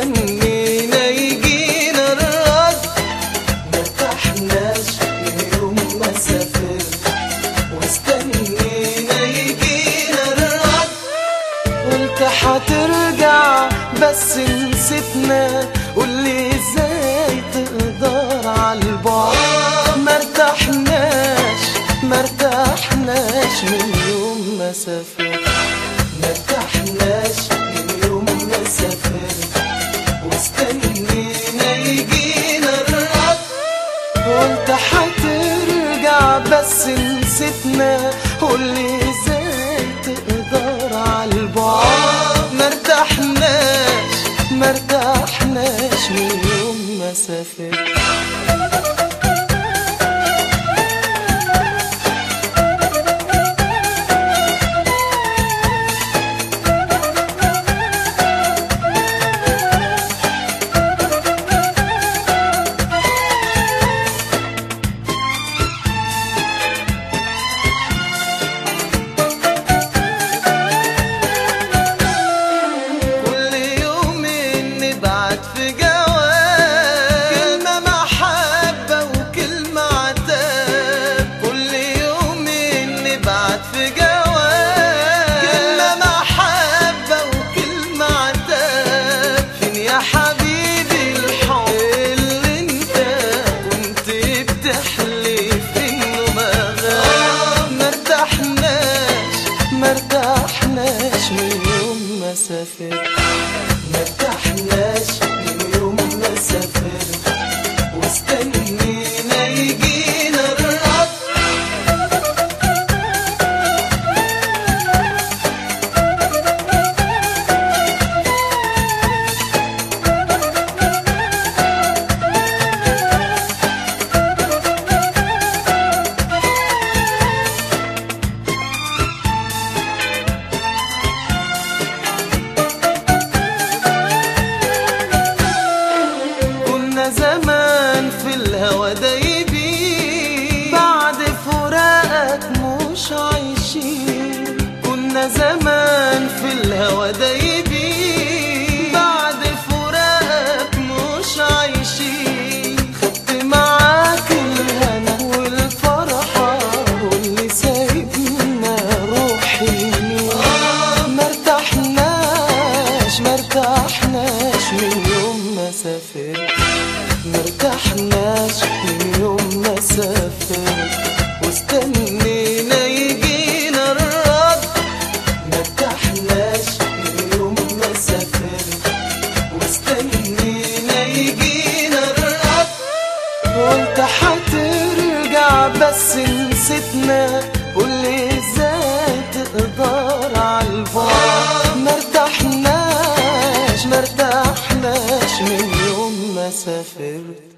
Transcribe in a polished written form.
واستنينا يجينا الرد. مرتحناش من يوم ما سافرت واستنينا يجينا الرد. قلت حترجع بس نسيتنا، قولي ازاي تقدر عالبعد. مرتحناش من يوم ما سافرت، مرتحناش من يوم ما سافرت واستنينا يجينا الرد. قلت حترجع بس نسيتنا، قولي ازاي تقدر عالبعد. مرتحناش من يوم ما سافرت. في جواب كلمة محبة وكلمة عتاب، كل يوم نبعت في جواب كلمة محبة وكلمة عتاب. فين يا حبيبي الحب اللي انت كنت بتحلف انه ما غاب. مرتحناش من يوم ما سافرت، مرتحناش من يوم ما سافرت واستنينا يجينا الرد. زمان في الهوى دايبين، بعد فراقك مش عايشين. كنا زمان في الهوى دايبين، بعد فراقك مش عايشين. خدت معاك الهنا والفرحة واللي سايبنا روحي. مرتحناش من يوم ما سافرت، مرتحناش من يوم ما سافرت واستنينا يجينا الرد. مرتحناش من يوم ما سافرت واستنينا يجينا الرد. قلت حترجع بس نسيتنا، قولي ازاي تقدر عالبعد. مرتحناش من يوم ما سافرت.